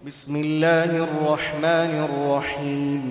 بسم الله الرحمن الرحيم.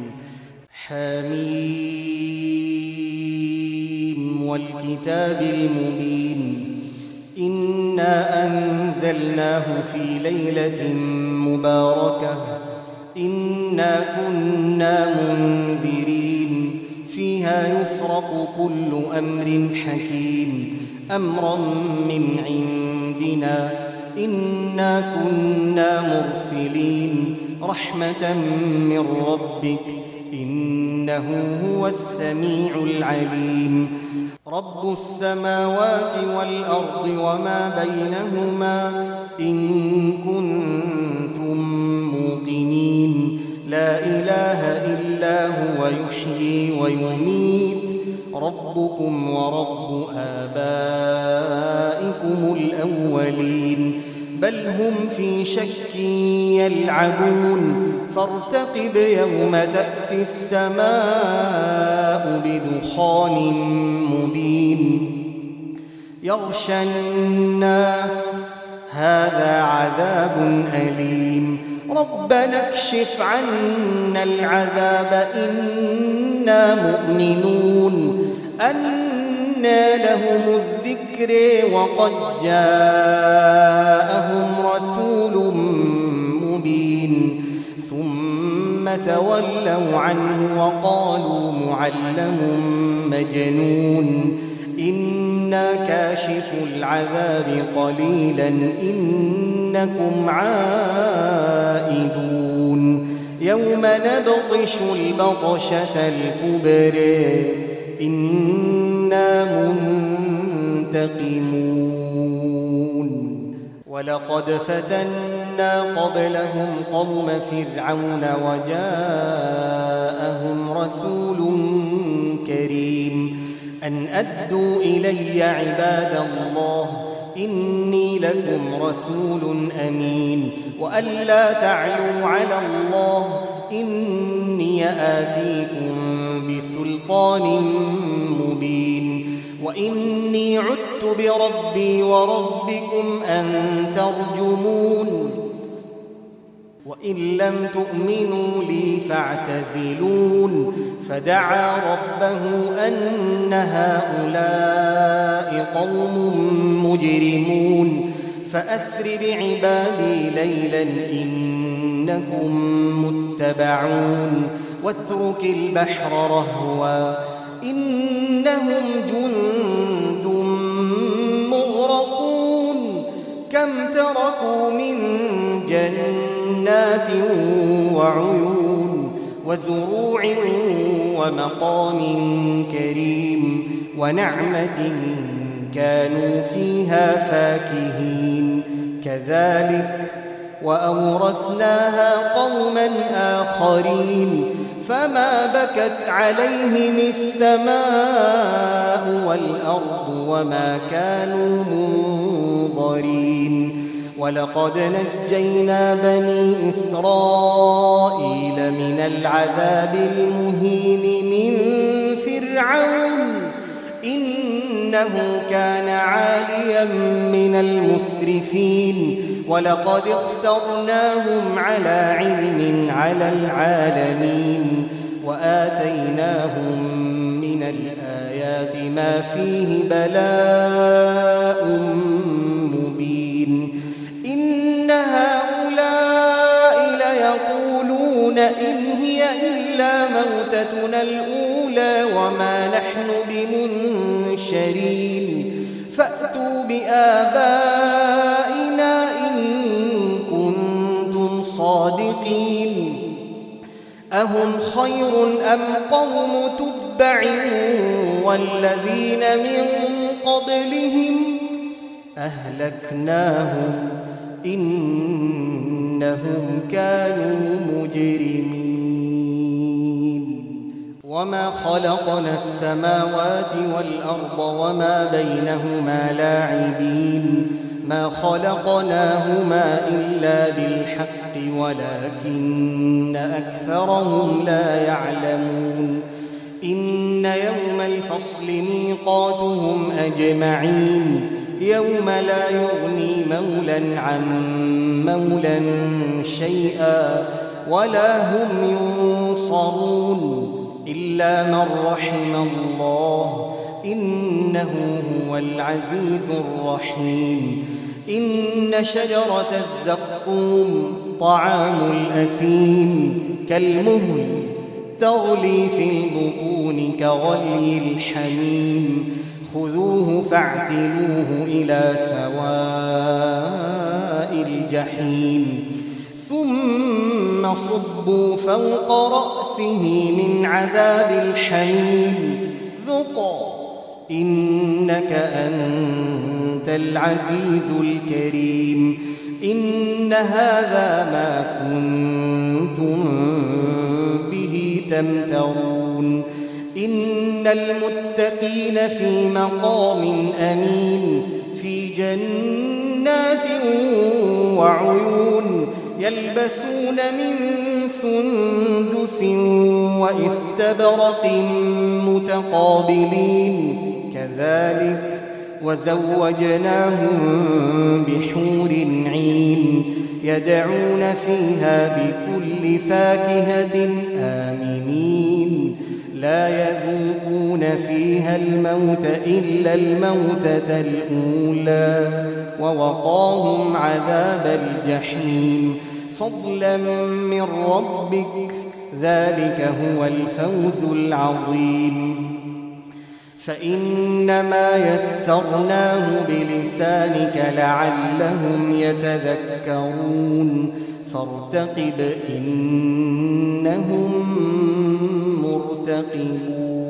حميم والكتاب المبين. إنا أنزلناه في ليلة مباركة إنا كنا منذرين فيها يفرق كل أمر حكيم أمرا من عندنا إنا كنا مرسلين رحمة من ربك إنه هو السميع العليم. رب السماوات والأرض وما بينهما إن كنتم موقنين لا إله إلا هو يحيي ويميت ربكم ورب آبائكم الأولين بل هم في شك يلعبون فارتقب يوم تأتي السماء بدخان مبين يغشى الناس هذا عذاب أليم ربنا اكشف عنا العذاب إنا مؤمنون أنى لهم الذكر وقد جاءهم رسول مبين ثم تولوا عنه وقالوا معلم مجنون إنا كاشف العذاب قليلا إنكم عائدون يوم نبطش البطشة الكبرى إنا منتقمون ولقد فتنا قبلهم قوم فرعون وجاءهم رسول كريم أن أدوا إلي عباد الله إني لكم رسول أمين وأن لا تعلوا على الله إني آتيكم بسلطان مبين وإني عدت بربي وربكم أن ترجمون وإن لم تؤمنوا لي فاعتزلون فدعا ربه أن هؤلاء قوم مجرمون فأسر بعبادي ليلا إنكم متبعون واترك البحر رهوا إنهم جند مغرقون كم تركوا من جنات وعيون وزروع ومقام كريم ونعمة كانوا فيها فاكهين كذلك وأورثناها قوما آخرين فما بكت عليهم السماء والأرض وما كانوا منظرين ولقد نجينا بني إسرائيل من العذاب المهين من فرعون إنه كان عاليا من المسرفين ولقد اخترناهم على علم على العالمين وآتيناهم من الآيات ما فيه بلاء مبين إن هؤلاء ليقولون إن هي إلا موتتنا الأولى وما نحن بمنشرين فأتوا بآبائنا إن كنتم صادقين أهم خير أم قوم تبع والذين من قبلهم أهلكناهم إنهم كانوا مجرمين وما خلقنا السماوات والأرض وما بينهما لاعبين ما خلقناهما إلا بالحق ولكن أكثرهم لا يعلمون إن يوم الفصل ميقاتهم أجمعين يوم لا يغني مولى عن مولى شيئا ولا هم ينصرون إلا من رحم الله إنه هو العزيز الرحيم. إن شجرة الزقوم طعام الأثيم كالمهل تغلي في البطون كغلي الحميم خذوه فاعتلوه إلى سواء الجحيم ثم صبوا فوق رأسه من عذاب الحميم ذق إنك أنت العزيز الكريم. إن هذا ما كنتم به تمترون. إن المتقين في مقام أمين في جنات وعيون يلبسون من سندس وإستبرق متقابلين كذلك وزوجناهم بحور عين يدعون فيها بكل فاكهة آمنين لا يذوقون فيها الموت إلا الموتة الأولى ووقاهم عذاب الجحيم فضلا من ربك ذلك هو الفوز العظيم. فإنما يسرناه بلسانك لعلهم يتذكرون فارتقب إنهم مرتقبون.